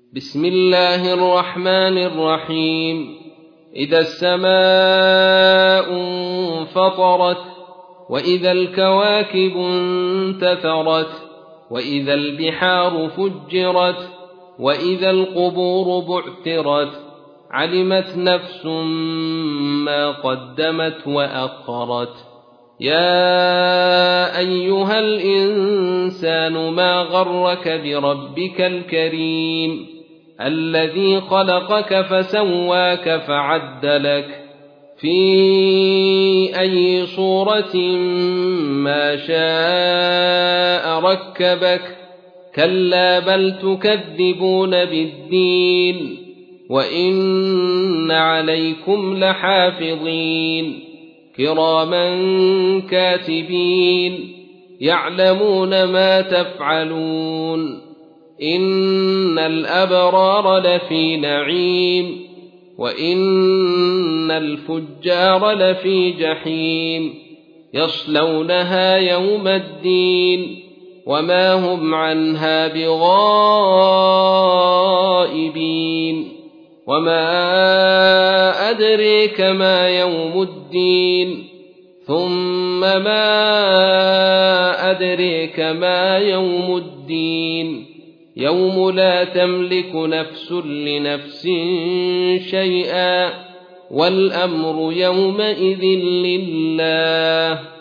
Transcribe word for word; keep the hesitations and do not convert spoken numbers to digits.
بسم الله الرحمن الرحيم إذا السماء انفطرت وإذا الكواكب انتثرت وإذا البحار فجرت وإذا القبور بعثرت علمت نفس ما قدمت وأخرت يا أيها الإنسان ما غرك بربك الكريم الذي خلقك فسواك فعدلك في أي صورة ما شاء ركبك كلا بل تكذبون بالدين وإن عليكم لحافظين كراما كاتبين يعلمون ما تفعلون إن الأبرار لفي نعيم وإن الفجار لفي جحيم يصلونها يوم الدين وما هم عنها بغائبين وما أدريك ما يوم الدين ثم ما أدريك ما يوم الدين يوم لا تملك نفس لنفس شيئا والأمر يومئذ لله